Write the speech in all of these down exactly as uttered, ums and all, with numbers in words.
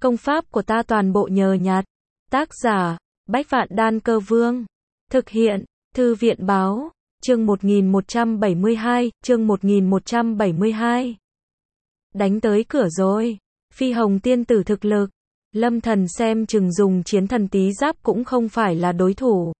Công pháp của ta toàn bộ nhờ nhặt. Tác giả, Bách Vạn Đan Cơ Vương. Thực hiện, Thư viện Báo. Chương một nghìn một trăm bảy mươi hai, chương một nghìn một trăm bảy mươi hai. Đánh tới cửa rồi. Phi Hồng tiên tử thực lực. Lâm Thần xem chừng dùng chiến thần tí giáp cũng không phải là đối thủ.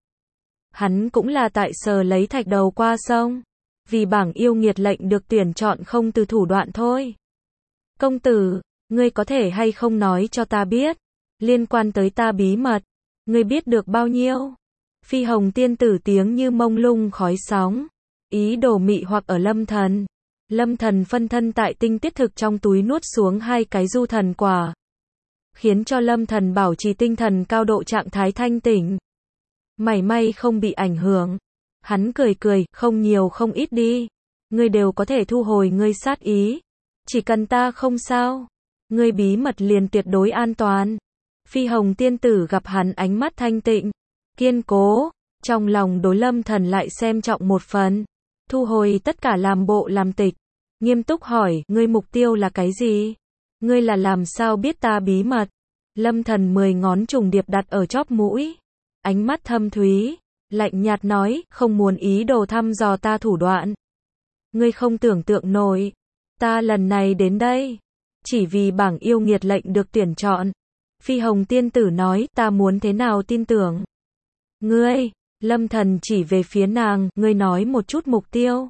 Hắn cũng là tại sờ lấy thạch đầu qua sông. Vì bảng yêu nghiệt lệnh được tuyển chọn không từ thủ đoạn thôi. Công tử, ngươi có thể hay không nói cho ta biết. Liên quan tới ta bí mật. Ngươi biết được bao nhiêu? Phi Hồng tiên tử tiếng như mông lung khói sóng. Ý đồ mị hoặc ở Lâm Thần. Lâm Thần phân thân tại tinh tiết thực trong túi nuốt xuống hai cái du thần quả. Khiến cho Lâm Thần bảo trì tinh thần cao độ trạng thái thanh tỉnh. Mảy may không bị ảnh hưởng. Hắn cười cười, không nhiều không ít đi. Ngươi đều có thể thu hồi ngươi sát ý. Chỉ cần ta không sao. Ngươi bí mật liền tuyệt đối an toàn. Phi Hồng tiên tử gặp hắn ánh mắt thanh tịnh, kiên cố, trong lòng đối Lâm Thần lại xem trọng một phần. Thu hồi tất cả làm bộ làm tịch. Nghiêm túc hỏi, ngươi mục tiêu là cái gì? Ngươi là làm sao biết ta bí mật? Lâm Thần mười ngón trùng điệp đặt ở chóp mũi. Ánh mắt thâm thúy, lạnh nhạt nói, không muốn ý đồ thăm dò ta thủ đoạn. Ngươi không tưởng tượng nổi. Ta lần này đến đây. Chỉ vì bảng yêu nghiệt lệnh được tuyển chọn. Phi Hồng tiên tử nói, ta muốn thế nào tin tưởng? Ngươi, Lâm Thần chỉ về phía nàng, ngươi nói một chút mục tiêu.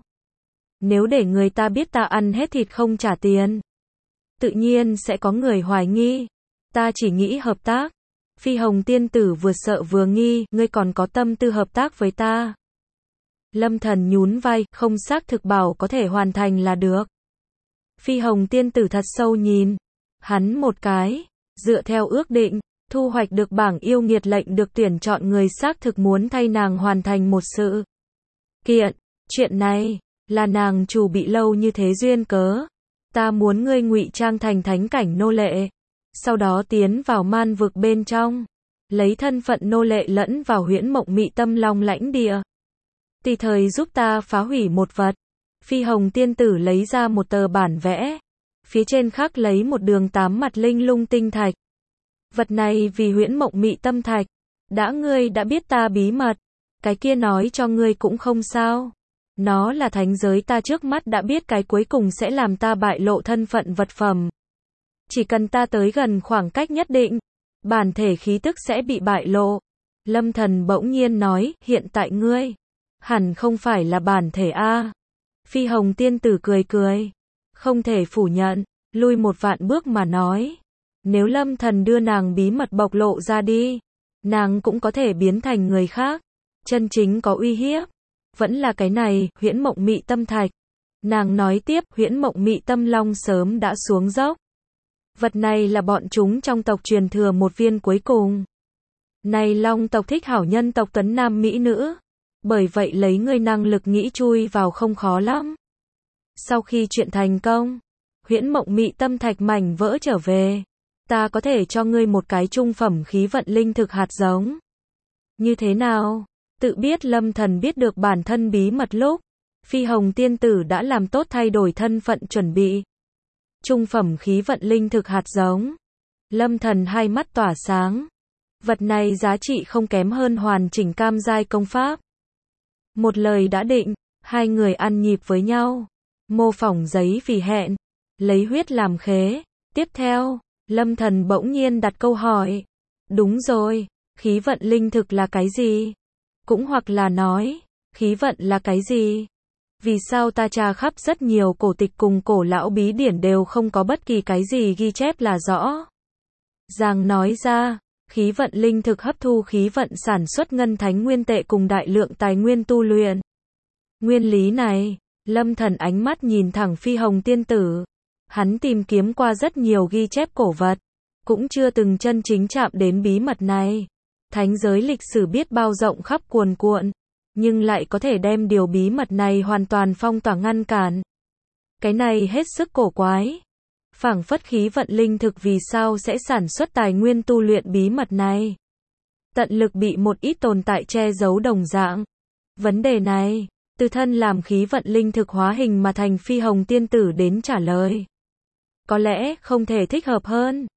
Nếu để người ta biết ta ăn hết thịt không trả tiền, tự nhiên sẽ có người hoài nghi. Ta chỉ nghĩ hợp tác. Phi Hồng tiên tử vừa sợ vừa nghi, ngươi còn có tâm tư hợp tác với ta. Lâm Thần nhún vai, không xác thực bảo có thể hoàn thành là được. Phi Hồng tiên tử thật sâu nhìn hắn một cái. Dựa theo ước định, thu hoạch được bảng yêu nghiệt lệnh được tuyển chọn người xác thực muốn thay nàng hoàn thành một sự kiện. Chuyện này, là nàng chủ bị lâu như thế duyên cớ. Ta muốn ngươi ngụy trang thành thánh cảnh nô lệ. Sau đó tiến vào man vực bên trong. Lấy thân phận nô lệ lẫn vào huyễn mộng mị tâm long lãnh địa. Tùy thời giúp ta phá hủy một vật. Phi Hồng tiên tử lấy ra một tờ bản vẽ. Phía trên khắc lấy một đường tám mặt linh lung tinh thạch. Vật này vì huyễn mộng mị tâm thạch. Đã ngươi đã biết ta bí mật. Cái kia nói cho ngươi cũng không sao. Nó là thánh giới ta trước mắt đã biết cái cuối cùng sẽ làm ta bại lộ thân phận vật phẩm. Chỉ cần ta tới gần khoảng cách nhất định, bản thể khí tức sẽ bị bại lộ. Lâm Thần bỗng nhiên nói, hiện tại ngươi hẳn không phải là bản thể a. Phi Hồng tiên tử cười cười. Không thể phủ nhận, lui một vạn bước mà nói. Nếu Lâm Thần đưa nàng bí mật bộc lộ ra đi, nàng cũng có thể biến thành người khác. Chân chính có uy hiếp vẫn là cái này, huyễn mộng mị tâm thạch. Nàng nói tiếp, huyễn mộng mị tâm long sớm đã xuống dốc. Vật này là bọn chúng trong tộc truyền thừa một viên cuối cùng. Này long tộc thích hảo nhân tộc tuấn nam mỹ nữ. Bởi vậy lấy ngươi năng lực nghĩ chui vào không khó lắm. Sau khi chuyện thành công, huyễn mộng mị tâm thạch mảnh vỡ trở về. Ta có thể cho ngươi một cái trung phẩm khí vận linh thực hạt giống. Như thế nào? Tự biết Lâm Thần biết được bản thân bí mật lúc. Phi Hồng tiên tử đã làm tốt thay đổi thân phận chuẩn bị. Trung phẩm khí vận linh thực hạt giống. Lâm Thần hai mắt tỏa sáng. Vật này giá trị không kém hơn hoàn chỉnh cam giai công pháp. Một lời đã định, hai người ăn nhịp với nhau. Mô phỏng giấy vì hẹn. Lấy huyết làm khế. Tiếp theo, Lâm Thần bỗng nhiên đặt câu hỏi. Đúng rồi, khí vận linh thực là cái gì? Cũng hoặc là nói, khí vận là cái gì? Vì sao ta tra khắp rất nhiều cổ tịch cùng cổ lão bí điển đều không có bất kỳ cái gì ghi chép là rõ? Giang nói ra, khí vận linh thực hấp thu khí vận sản xuất ngân thánh nguyên tệ cùng đại lượng tài nguyên tu luyện. Nguyên lý này, Lâm Thần ánh mắt nhìn thẳng Phi Hồng tiên tử. Hắn tìm kiếm qua rất nhiều ghi chép cổ vật, cũng chưa từng chân chính chạm đến bí mật này. Thánh giới lịch sử biết bao rộng khắp cuồn cuộn, nhưng lại có thể đem điều bí mật này hoàn toàn phong tỏa ngăn cản. Cái này hết sức cổ quái. Phảng phất khí vận linh thực vì sao sẽ sản xuất tài nguyên tu luyện bí mật này. Tận lực bị một ít tồn tại che giấu đồng dạng. Vấn đề này, từ thân làm khí vận linh thực hóa hình mà thành Phi Hồng tiên tử đến trả lời. Có lẽ không thể thích hợp hơn.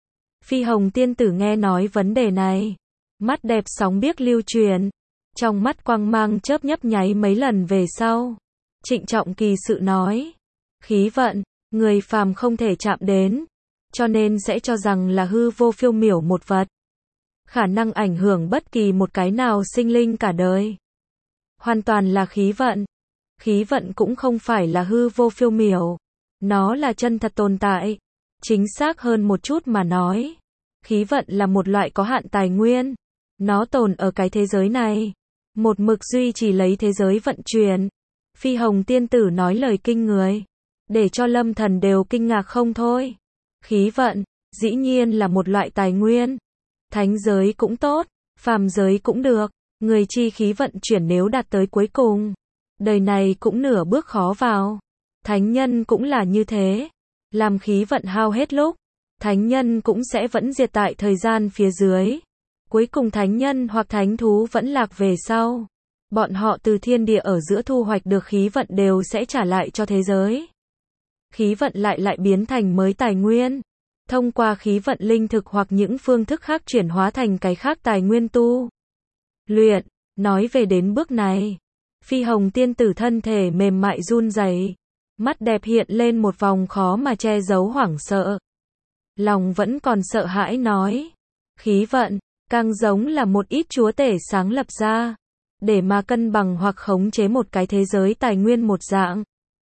Phi Hồng tiên tử nghe nói vấn đề này. Mắt đẹp sóng biếc lưu truyền. Trong mắt quang mang chớp nhấp nháy mấy lần về sau. Trịnh trọng kỳ sự nói. Khí vận, người phàm không thể chạm đến. Cho nên sẽ cho rằng là hư vô phiêu miểu một vật. Khả năng ảnh hưởng bất kỳ một cái nào sinh linh cả đời. Hoàn toàn là khí vận. Khí vận cũng không phải là hư vô phiêu miểu. Nó là chân thật tồn tại. Chính xác hơn một chút mà nói. Khí vận là một loại có hạn tài nguyên. Nó tồn ở cái thế giới này. Một mực duy trì lấy thế giới vận chuyển. Phi Hồng tiên tử nói lời kinh người. Để cho Lâm Thần đều kinh ngạc không thôi. Khí vận, dĩ nhiên là một loại tài nguyên. Thánh giới cũng tốt, phàm giới cũng được. Người chi khí vận chuyển nếu đạt tới cuối cùng. Đời này cũng nửa bước khó vào. Thánh nhân cũng là như thế. Làm khí vận hao hết lúc. Thánh nhân cũng sẽ vẫn diệt tại thời gian phía dưới. Cuối cùng thánh nhân hoặc thánh thú vẫn lạc về sau. Bọn họ từ thiên địa ở giữa thu hoạch được khí vận đều sẽ trả lại cho thế giới. Khí vận lại lại biến thành mới tài nguyên. Thông qua khí vận linh thực hoặc những phương thức khác chuyển hóa thành cái khác tài nguyên tu. Luyện, nói về đến bước này. Phi Hồng tiên tử thân thể mềm mại run rẩy, mắt đẹp hiện lên một vòng khó mà che giấu hoảng sợ. Lòng vẫn còn sợ hãi nói. Khí vận, càng giống là một ít chúa tể sáng lập ra. Để mà cân bằng hoặc khống chế một cái thế giới tài nguyên một dạng.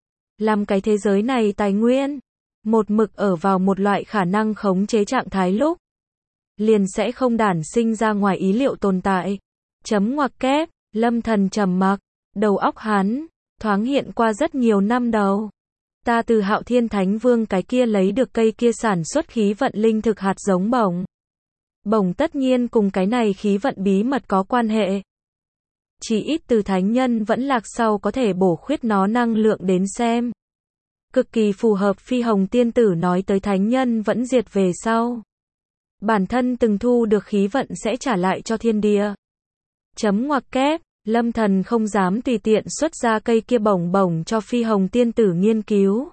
Làm cái thế giới này tài nguyên. Một mực ở vào một loại khả năng khống chế trạng thái lúc. Liền sẽ không đản sinh ra ngoài ý liệu tồn tại. Chấm ngoặc kép, Lâm Thần trầm mặc. Đầu óc hắn, thoáng hiện qua rất nhiều năm đầu. Ta từ Hạo Thiên Thánh Vương cái kia lấy được cây kia sản xuất khí vận linh thực hạt giống bổng. Bổng tất nhiên cùng cái này khí vận bí mật có quan hệ. Chỉ ít từ thánh nhân vẫn lạc sau có thể bổ khuyết nó năng lượng đến xem. Cực kỳ phù hợp Phi Hồng tiên tử nói tới thánh nhân vẫn diệt về sau. Bản thân từng thu được khí vận sẽ trả lại cho thiên địa. Chấm ngoặc kép, Lâm Thần không dám tùy tiện xuất ra cây kia bổng bổng cho Phi Hồng tiên tử nghiên cứu.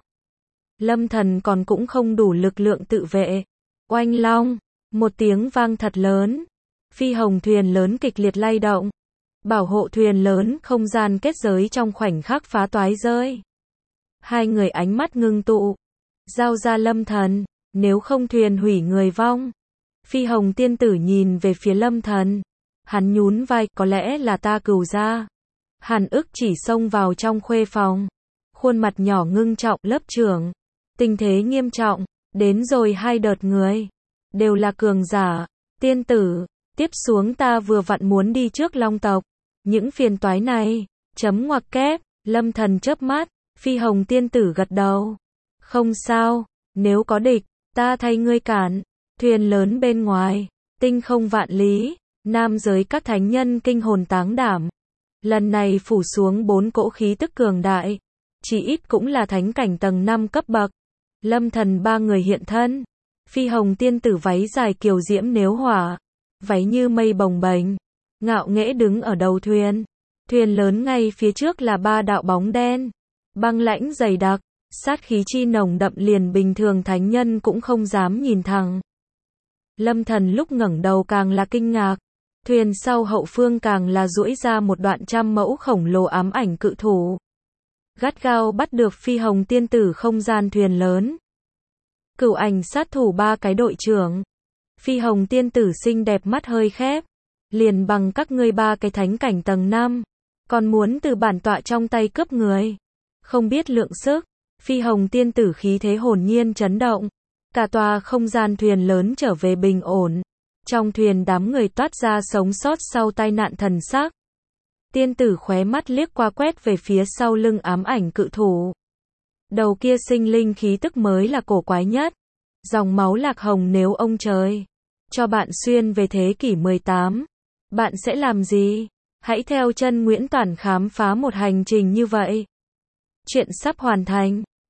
Lâm Thần còn cũng không đủ lực lượng tự vệ. Oanh long, một tiếng vang thật lớn. Phi Hồng thuyền lớn kịch liệt lay động. Bảo hộ thuyền lớn không gian kết giới trong khoảnh khắc phá toái rơi. Hai người ánh mắt ngưng tụ. Giao ra Lâm Thần, nếu không thuyền hủy người vong. Phi Hồng tiên tử nhìn về phía Lâm Thần. Hắn nhún vai, có lẽ là ta cừu ra. Hàn ức chỉ xông vào trong khuê phòng. Khuôn mặt nhỏ ngưng trọng, lớp trưởng. Tình thế nghiêm trọng, đến rồi hai đợt người. Đều là cường giả. Tiên tử, tiếp xuống ta vừa vặn muốn đi trước Long tộc. Những phiền toái này, chấm ngoặc kép, Lâm Thần chớp mắt, Phi Hồng tiên tử gật đầu. Không sao, nếu có địch, ta thay ngươi cản. Thuyền lớn bên ngoài, tinh không vạn lý. Nam giới các thánh nhân kinh hồn táng đảm. Lần này phủ xuống bốn cỗ khí tức cường đại. Chỉ ít cũng là thánh cảnh tầng năm cấp bậc. Lâm Thần ba người hiện thân. Phi Hồng tiên tử váy dài kiều diễm nếu hỏa. Váy như mây bồng bềnh. Ngạo nghễ đứng ở đầu thuyền. Thuyền lớn ngay phía trước là ba đạo bóng đen. Băng lãnh dày đặc. Sát khí chi nồng đậm liền bình thường thánh nhân cũng không dám nhìn thẳng. Lâm Thần lúc ngẩng đầu càng là kinh ngạc. Thuyền sau hậu phương càng là duỗi ra một đoạn trăm mẫu khổng lồ ám ảnh cự thủ. Gắt gao bắt được Phi Hồng tiên tử không gian thuyền lớn. Cửu ảnh sát thủ ba cái đội trưởng. Phi Hồng tiên tử xinh đẹp mắt hơi khép. Liền bằng các ngươi ba cái thánh cảnh tầng năm. Còn muốn từ bản tọa trong tay cướp người. Không biết lượng sức. Phi Hồng tiên tử khí thế hồn nhiên chấn động. Cả tòa không gian thuyền lớn trở về bình ổn. Trong thuyền đám người toát ra sống sót sau tai nạn thần sắc. Tiên tử khóe mắt liếc qua quét về phía sau lưng ám ảnh cự thủ. Đầu kia sinh linh khí tức mới là cổ quái nhất. Dòng máu lạc hồng nếu ông trời cho bạn xuyên về thế kỷ mười tám. Bạn sẽ làm gì? Hãy theo chân Nguyễn Toản khám phá một hành trình như vậy. Chuyện sắp hoàn thành.